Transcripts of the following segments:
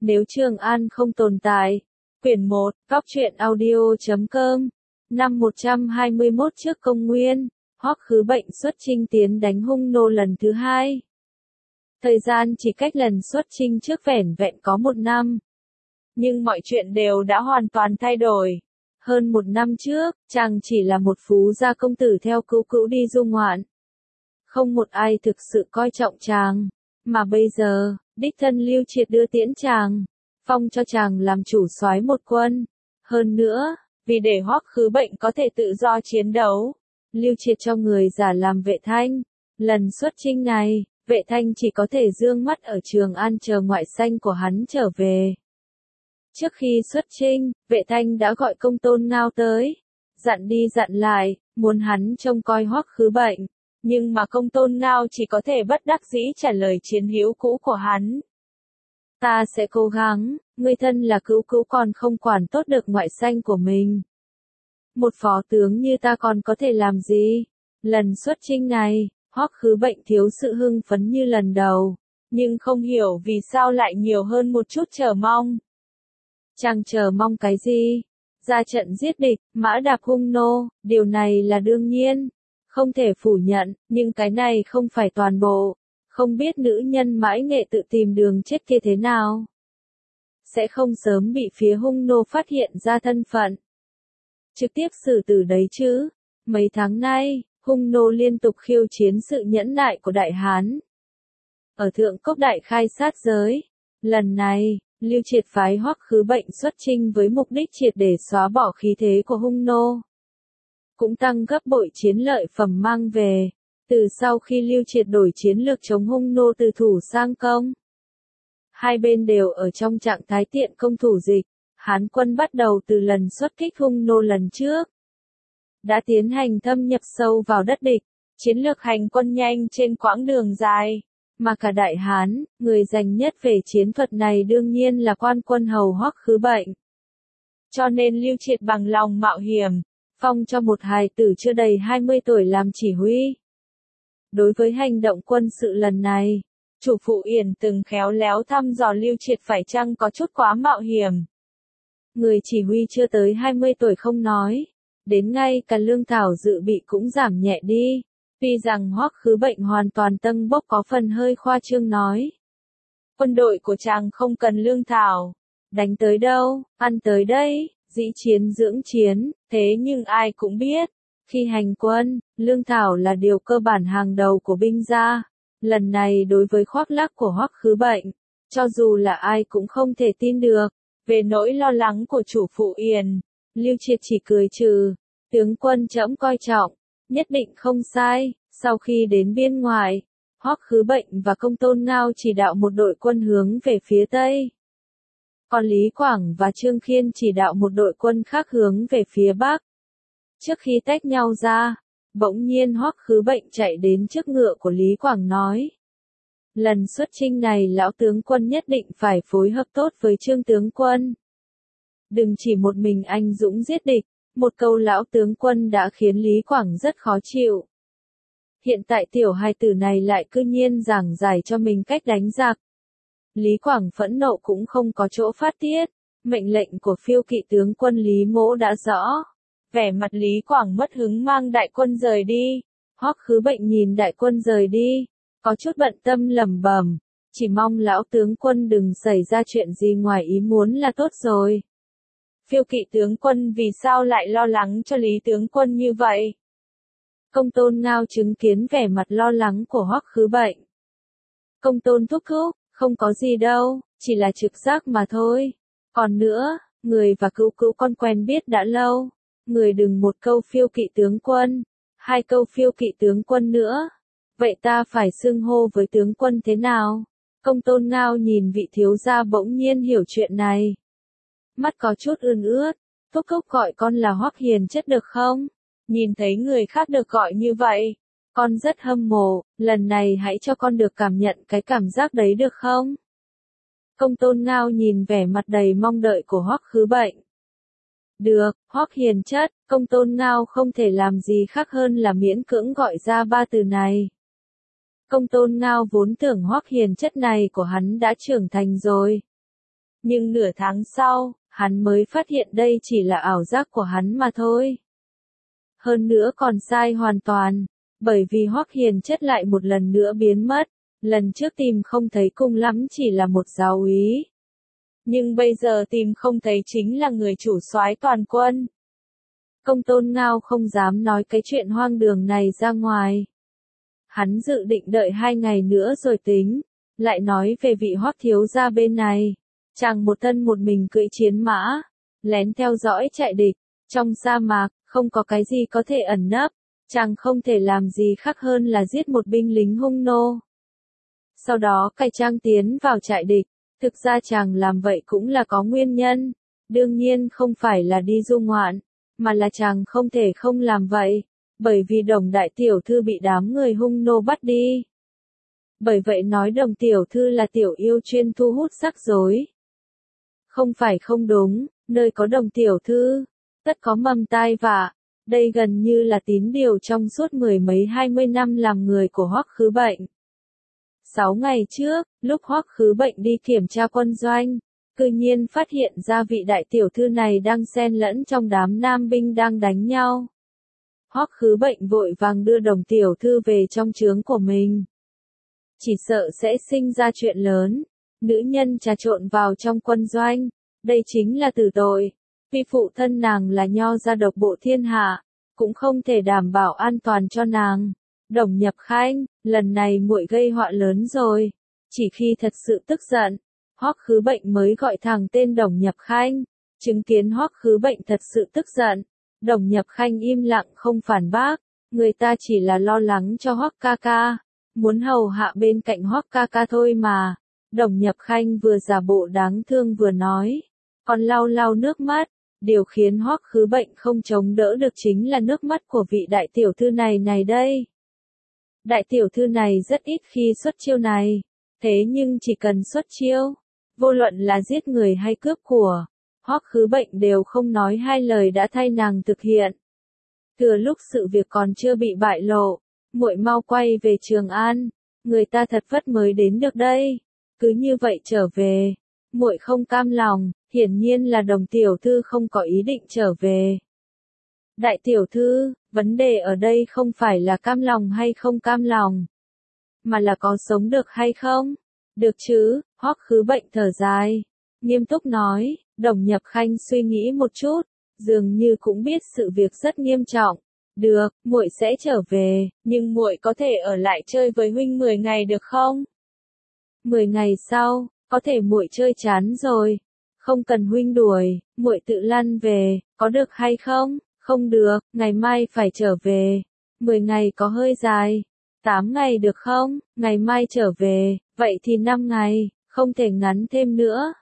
Nếu Trường An không tồn tại. Quyển 1, Góc truyện audio.com. Năm 121 trước công nguyên, Hoắc Khứ Bệnh xuất chinh tiến đánh Hung Nô lần thứ hai. Thời gian chỉ cách lần xuất chinh trước vẻn vẹn có 1 năm. Nhưng mọi chuyện đều đã hoàn toàn thay đổi. Hơn 1 năm trước, chàng chỉ là một phú gia công tử theo cữu cữu đi du ngoạn. Không một ai thực sự coi trọng chàng. Mà bây giờ, đích thân Lưu Triệt đưa tiễn chàng, phong cho chàng làm chủ soái một quân. Hơn nữa, vì để Hoắc Khứ Bệnh có thể tự do chiến đấu, Lưu Triệt cho người giả làm Vệ Thanh. Lần xuất chinh này, Vệ Thanh chỉ có thể dương mắt ở Trường An chờ ngoại sanh của hắn trở về. Trước khi xuất chinh, Vệ Thanh đã gọi Công Tôn Ngao tới, dặn đi dặn lại, muốn hắn trông coi Hoắc Khứ Bệnh. Nhưng mà Công Tôn Ngao chỉ có thể bất đắc dĩ trả lời chiến hữu cũ của hắn. Ta sẽ cố gắng, ngươi thân là cữu cữu còn không quản tốt được ngoại sanh của mình. Một phó tướng như ta còn có thể làm gì? Lần xuất chinh này, Hoắc Khứ Bệnh thiếu sự hưng phấn như lần đầu, nhưng không hiểu vì sao lại nhiều hơn một chút chờ mong. Chàng chờ mong cái gì? Ra trận giết địch, mã đạp Hung Nô, điều này là đương nhiên. Không thể phủ nhận, nhưng cái này không phải toàn bộ. Không biết nữ nhân mãi nghệ tự tìm đường chết kia thế nào. Sẽ không sớm bị phía Hung Nô phát hiện ra thân phận. Trực tiếp xử tử đấy chứ. Mấy tháng nay, Hung Nô liên tục khiêu chiến sự nhẫn nại của Đại Hán. Ở Thượng Cốc Đại khai sát giới. Lần này, Lưu Triệt phái Hoắc Khứ Bệnh xuất chinh với mục đích triệt để xóa bỏ khí thế của Hung Nô. Cũng tăng gấp bội chiến lợi phẩm mang về. Từ sau khi Lưu Triệt đổi chiến lược chống Hung Nô từ thủ sang công, hai bên đều ở trong trạng thái tiện công thủ dịch. Hán quân bắt đầu từ lần xuất kích Hung Nô lần trước, đã tiến hành thâm nhập sâu vào đất địch, chiến lược hành quân nhanh trên quãng đường dài. Mà cả Đại Hán, người giành nhất về chiến thuật này đương nhiên là quan quân hầu Hoắc Khứ Bệnh. Cho nên Lưu Triệt bằng lòng mạo hiểm, phong cho một hài tử chưa đầy 20 tuổi làm chỉ huy. Đối với hành động quân sự lần này, chủ phụ Yển từng khéo léo thăm dò Lưu Triệt phải chăng có chút quá mạo hiểm. Người chỉ huy chưa tới 20 tuổi không nói, đến ngay cả lương thảo dự bị cũng giảm nhẹ đi. Tuy rằng Hoắc Khứ Bệnh hoàn toàn tâng bốc có phần hơi khoa trương nói. Quân đội của chàng không cần lương thảo. Đánh tới đâu, ăn tới đây, dĩ chiến dưỡng chiến, thế nhưng ai cũng biết. Khi hành quân, lương thảo là điều cơ bản hàng đầu của binh gia. Lần này đối với khoác lác của Hoắc Khứ Bệnh, cho dù là ai cũng không thể tin được. Về nỗi lo lắng của chủ phụ Yển, Lưu Triệt chỉ cười trừ. Tướng quân trẫm coi trọng, nhất định không sai. Sau khi đến biên ngoại, Hoắc Khứ Bệnh và Công Tôn Ngao chỉ đạo một đội quân hướng về phía Tây. Còn Lý Quảng và Trương Khiên chỉ đạo một đội quân khác hướng về phía Bắc. Trước khi tách nhau ra, bỗng nhiên Hoắc Khứ Bệnh chạy đến trước ngựa của Lý Quảng nói. Lần xuất chinh này lão tướng quân nhất định phải phối hợp tốt với Trương tướng quân. Đừng chỉ một mình anh dũng giết địch, một câu lão tướng quân đã khiến Lý Quảng rất khó chịu. Hiện tại tiểu hài tử này lại cư nhiên giảng giải cho mình cách đánh giặc. Lý Quảng phẫn nộ cũng không có chỗ phát tiết, mệnh lệnh của phiêu kỵ tướng quân Lý Mỗ đã rõ. Vẻ mặt Lý Quảng mất hứng mang đại quân rời đi. Hoắc Khứ Bệnh nhìn đại quân rời đi, có chút bận tâm lẩm bẩm, chỉ mong lão tướng quân đừng xảy ra chuyện gì ngoài ý muốn là tốt rồi. Phiêu kỵ tướng quân vì sao lại lo lắng cho Lý tướng quân như vậy? Công Tôn Ngao chứng kiến vẻ mặt lo lắng của Hoắc Khứ Bệnh. Công Tôn thúc thúc, không có gì đâu, chỉ là trực giác mà thôi. Còn nữa, người và cữu cữu con quen biết đã lâu. Người đừng một câu phiêu kỵ tướng quân, 2 câu phiêu kỵ tướng quân nữa. Vậy ta phải xưng hô với tướng quân thế nào? Công Tôn Ngao nhìn vị thiếu gia bỗng nhiên hiểu chuyện này. Mắt có chút ươn ướt, thúc thúc gọi con là Hoắc Hiền Chất được không? Nhìn thấy người khác được gọi như vậy, con rất hâm mộ, lần này hãy cho con được cảm nhận cái cảm giác đấy được không? Công Tôn Ngao nhìn vẻ mặt đầy mong đợi của Hoắc Khứ Bệnh. Được, Hoắc Hiền Chất, Công Tôn Ngao không thể làm gì khác hơn là miễn cưỡng gọi ra 3 từ này. Công Tôn Ngao vốn tưởng Hoắc Hiền Chất này của hắn đã trưởng thành rồi. Nhưng nửa tháng sau, hắn mới phát hiện đây chỉ là ảo giác của hắn mà thôi. Hơn nữa còn sai hoàn toàn, bởi vì Hoắc Hiền Chất lại một lần nữa biến mất, lần trước tìm không thấy cùng lắm chỉ là một giáo úy. Nhưng bây giờ tìm không thấy chính là người chủ soái toàn quân. Công Tôn Ngao không dám nói cái chuyện hoang đường này ra ngoài. Hắn dự định đợi 2 ngày nữa rồi tính, lại nói về vị Hoắc thiếu gia bên này. Chàng một thân một mình cưỡi chiến mã, lén theo dõi trại địch, trong sa mạc, không có cái gì có thể ẩn nấp, chàng không thể làm gì khác hơn là giết một binh lính hung nô. Sau đó cải trang tiến vào trại địch, thực ra chàng làm vậy cũng là có nguyên nhân, đương nhiên không phải là đi du ngoạn, mà là chàng không thể không làm vậy, bởi vì Đồng đại tiểu thư bị đám người hung nô bắt đi. Bởi vậy nói Đồng tiểu thư là tiểu yêu chuyên thu hút rắc rối. Không phải không đúng, nơi có Đồng tiểu thư, tất có mầm tai vạ. Đây gần như là tín điều trong suốt 10 mấy 20 năm làm người của Hoắc Khứ Bệnh. 6 ngày trước, lúc Hoắc Khứ Bệnh đi kiểm tra quân doanh, cư nhiên phát hiện ra vị đại tiểu thư này đang xen lẫn trong đám nam binh đang đánh nhau. Hoắc Khứ Bệnh vội vàng đưa Đồng tiểu thư về trong trướng của mình. Chỉ sợ sẽ sinh ra chuyện lớn, nữ nhân trà trộn vào trong quân doanh, đây chính là tử tội. Vì phụ thân nàng là nho gia độc bộ thiên hạ, cũng không thể đảm bảo an toàn cho nàng. Đồng Nhập Khanh, lần này muội gây họa lớn rồi. Chỉ khi thật sự tức giận, Hoắc Khứ Bệnh mới gọi thẳng tên Đồng Nhập Khanh. Chứng kiến Hoắc Khứ Bệnh thật sự tức giận, Đồng Nhập Khanh im lặng không phản bác, người ta chỉ là lo lắng cho Hoắc ca ca, muốn hầu hạ bên cạnh Hoắc ca ca thôi mà. Đồng Nhập Khanh vừa giả bộ đáng thương vừa nói, còn lau lau nước mắt. Điều khiến Hoắc Khứ Bệnh không chống đỡ được chính là nước mắt của vị đại tiểu thư này đây. Đại tiểu thư này rất ít khi xuất chiêu này, thế nhưng chỉ cần xuất chiêu, vô luận là giết người hay cướp của, Hoắc Khứ Bệnh đều không nói hai lời đã thay nàng thực hiện. Thừa lúc sự việc còn chưa bị bại lộ, muội mau quay về Trường An, người ta thật vất mới đến được đây, cứ như vậy trở về, muội không cam lòng. Hiển nhiên là Đồng tiểu thư không có ý định trở về. Đại tiểu thư, vấn đề ở đây không phải là cam lòng hay không cam lòng, mà là có sống được hay không. Được chứ, Hoắc Khứ Bệnh thở dài, nghiêm túc nói. Đồng Nhập Khanh suy nghĩ một chút, dường như cũng biết sự việc rất nghiêm trọng. Được, muội sẽ trở về, nhưng muội có thể ở lại chơi với huynh 10 ngày được không? 10 ngày sau, có thể muội chơi chán rồi. Không cần huynh đuổi, muội tự lăn về, có được hay không? Không được, ngày mai phải trở về. 10 ngày có hơi dài. 8 ngày được không? Ngày mai trở về, vậy thì 5 ngày, không thể ngắn thêm nữa.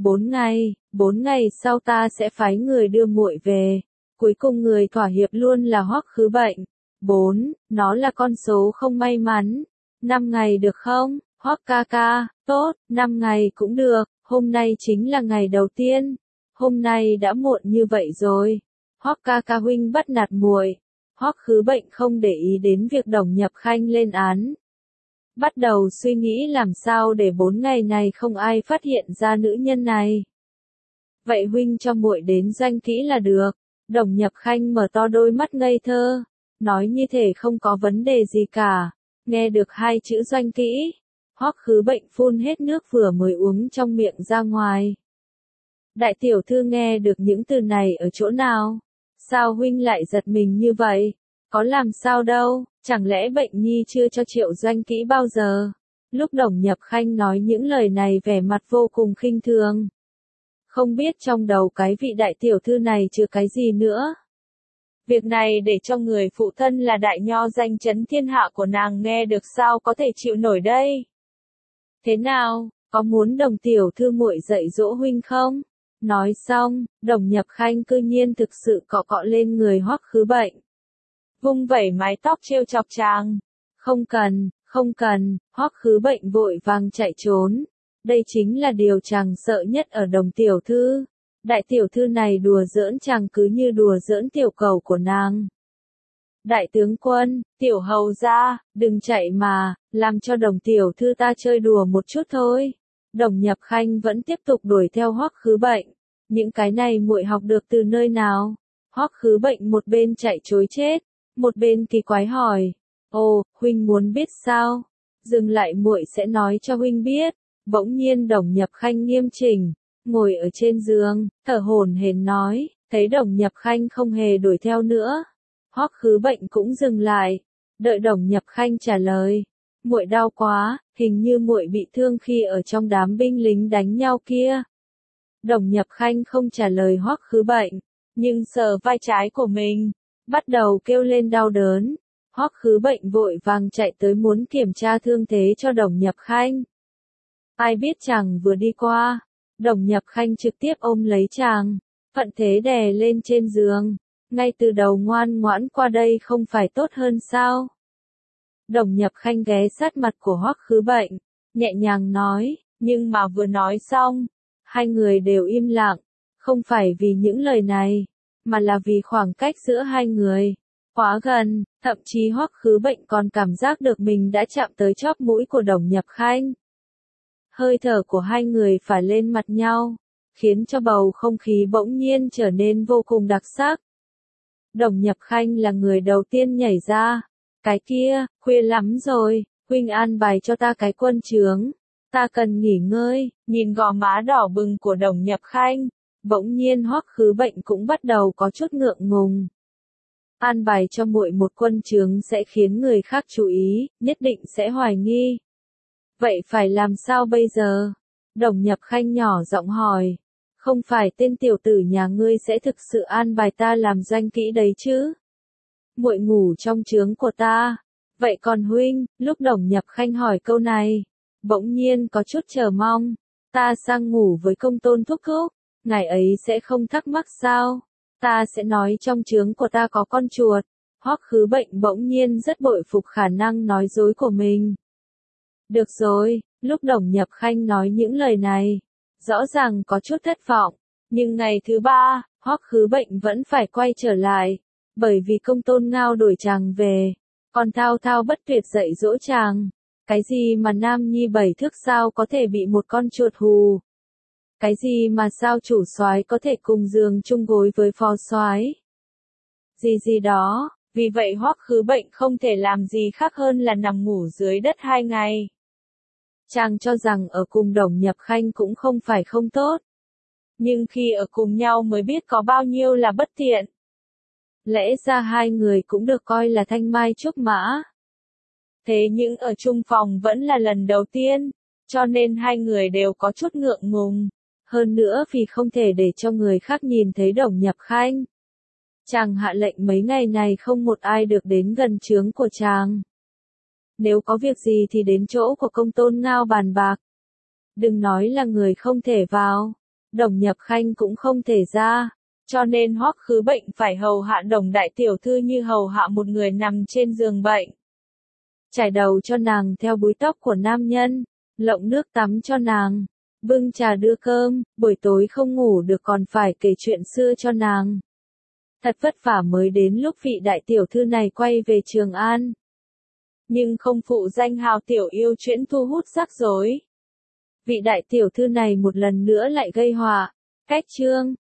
4 ngày sau ta sẽ phái người đưa muội về. Cuối cùng người thỏa hiệp luôn là Hoắc Khứ Bệnh. 4, nó là con số không may mắn. 5 ngày được không? Hoắc ca ca, tốt, 5 ngày cũng được. Hôm nay chính là ngày đầu tiên. Hôm nay đã muộn như vậy rồi. Hoắc ca ca huynh bắt nạt muội. Hoắc Khứ Bệnh không để ý đến việc Đồng Nhập Khanh lên án. Bắt đầu suy nghĩ làm sao để 4 ngày này không ai phát hiện ra nữ nhân này. Vậy huynh cho muội đến doanh kỹ là được. Đồng Nhập Khanh mở to đôi mắt ngây thơ, nói như thể không có vấn đề gì cả. Nghe được 2 chữ doanh kỹ, Hoắc Khứ Bệnh phun hết nước vừa mới uống trong miệng ra ngoài. Đại tiểu thư nghe được những từ này ở chỗ nào? Sao huynh lại giật mình như vậy? Có làm sao đâu, chẳng lẽ Bệnh nhi chưa cho Triệu doanh kỹ bao giờ? Lúc Đồng Nhập Khanh nói những lời này vẻ mặt vô cùng khinh thường. Không biết trong đầu cái vị đại tiểu thư này chứa cái gì nữa. Việc này để cho người phụ thân là đại nho danh chấn thiên hạ của nàng nghe được sao có thể chịu nổi đây? Thế nào, có muốn Đồng tiểu thư muội dạy dỗ huynh không? Nói xong, Đồng Nhập Khanh cư nhiên thực sự cọ cọ lên người Hoắc Khứ Bệnh. Vung vẩy mái tóc trêu chọc chàng. Không cần, Hoắc Khứ Bệnh vội vàng chạy trốn. Đây chính là điều chàng sợ nhất ở Đồng tiểu thư. Đại tiểu thư này đùa giỡn chàng cứ như đùa giỡn tiểu cầu của nàng. Đại tướng quân, tiểu hầu gia, đừng chạy mà, làm cho Đồng tiểu thư ta chơi đùa một chút thôi. Đồng Nhập Khanh vẫn tiếp tục đuổi theo Hoắc Khứ Bệnh. Những cái này muội học được từ nơi nào? Hoắc Khứ Bệnh một bên chạy trối chết, một bên kỳ quái hỏi. Ồ, huynh muốn biết sao? Dừng lại muội sẽ nói cho huynh biết. Bỗng nhiên Đồng Nhập Khanh nghiêm chỉnh, ngồi ở trên giường, thở hổn hển nói, thấy Đồng Nhập Khanh không hề đuổi theo nữa. Hoắc Khứ Bệnh cũng dừng lại, đợi Đồng Nhập Khanh trả lời. Muội đau quá, hình như muội bị thương khi ở trong đám binh lính đánh nhau kia. Đồng Nhập Khanh không trả lời Hoắc Khứ Bệnh, nhưng sờ vai trái của mình, bắt đầu kêu lên đau đớn. Hoắc Khứ Bệnh vội vàng chạy tới muốn kiểm tra thương thế cho Đồng Nhập Khanh. Ai biết chàng vừa đi qua, Đồng Nhập Khanh trực tiếp ôm lấy chàng, thuận thế đè lên trên giường. Ngay từ đầu ngoan ngoãn qua đây không phải tốt hơn sao? Đồng Nhập Khanh ghé sát mặt của Hoắc Khứ Bệnh, nhẹ nhàng nói, nhưng mà vừa nói xong, hai người đều im lặng, không phải vì những lời này, mà là vì khoảng cách giữa hai người quá gần, thậm chí Hoắc Khứ Bệnh còn cảm giác được mình đã chạm tới chóp mũi của Đồng Nhập Khanh. Hơi thở của hai người phả lên mặt nhau, khiến cho bầu không khí bỗng nhiên trở nên vô cùng đặc sắc. Đồng Nhập Khanh là người đầu tiên nhảy ra. Cái kia, khuya lắm rồi, huynh an bài cho ta cái quân trướng. Ta cần nghỉ ngơi. Nhìn gò má đỏ bừng của Đồng Nhập Khanh, bỗng nhiên Hoắc Khứ Bệnh cũng bắt đầu có chút ngượng ngùng. An bài cho muội một quân trướng sẽ khiến người khác chú ý, nhất định sẽ hoài nghi. Vậy phải làm sao bây giờ? Đồng Nhập Khanh nhỏ giọng hỏi. Không phải tên tiểu tử nhà ngươi sẽ thực sự an bài ta làm doanh kỹ đấy chứ? Muội ngủ trong trướng của ta. Vậy còn huynh? Lúc Đồng Nhập Khanh hỏi câu này, bỗng nhiên có chút chờ mong. Ta sang ngủ với công tôn thúc thúc, ngài ấy sẽ không thắc mắc sao? Ta sẽ nói trong trướng của ta có con chuột. Hoắc Khứ Bệnh bỗng nhiên rất bội phục khả năng nói dối của mình. Được rồi, lúc Đồng Nhập Khanh nói những lời này, rõ ràng có chút thất vọng, nhưng ngày thứ ba, Hoắc Khứ Bệnh vẫn phải quay trở lại, bởi vì công tôn ngao đuổi chàng về, còn thao thao bất tuyệt dạy dỗ chàng. Cái gì mà nam nhi 7 thước sao có thể bị một con chuột hù? Cái gì mà sao chủ soái có thể cùng giường chung gối với phó soái? Gì đó, vì vậy Hoắc Khứ Bệnh không thể làm gì khác hơn là nằm ngủ dưới đất 2 ngày. Chàng cho rằng ở cùng Đồng Nhập Khanh cũng không phải không tốt. Nhưng khi ở cùng nhau mới biết có bao nhiêu là bất tiện. Lẽ ra hai người cũng được coi là thanh mai trúc mã. Thế nhưng ở chung phòng vẫn là lần đầu tiên, cho nên hai người đều có chút ngượng ngùng. Hơn nữa vì không thể để cho người khác nhìn thấy Đồng Nhập Khanh. Chàng hạ lệnh mấy ngày này không một ai được đến gần trướng của chàng. Nếu có việc gì thì đến chỗ của công tôn ngao bàn bạc. Đừng nói là người không thể vào, Đồng Nhập Khanh cũng không thể ra. Cho nên Hoắc Khứ Bệnh phải hầu hạ Đồng đại tiểu thư như hầu hạ một người nằm trên giường bệnh. Trải đầu cho nàng theo búi tóc của nam nhân, lộng nước tắm cho nàng, bưng trà đưa cơm, buổi tối không ngủ được còn phải kể chuyện xưa cho nàng. Thật vất vả mới đến lúc vị đại tiểu thư này quay về Trường An. Nhưng không phụ danh hào tiểu yêu truyện thu hút rắc rối. Vị đại tiểu thư này một lần nữa lại gây họa. Cách chương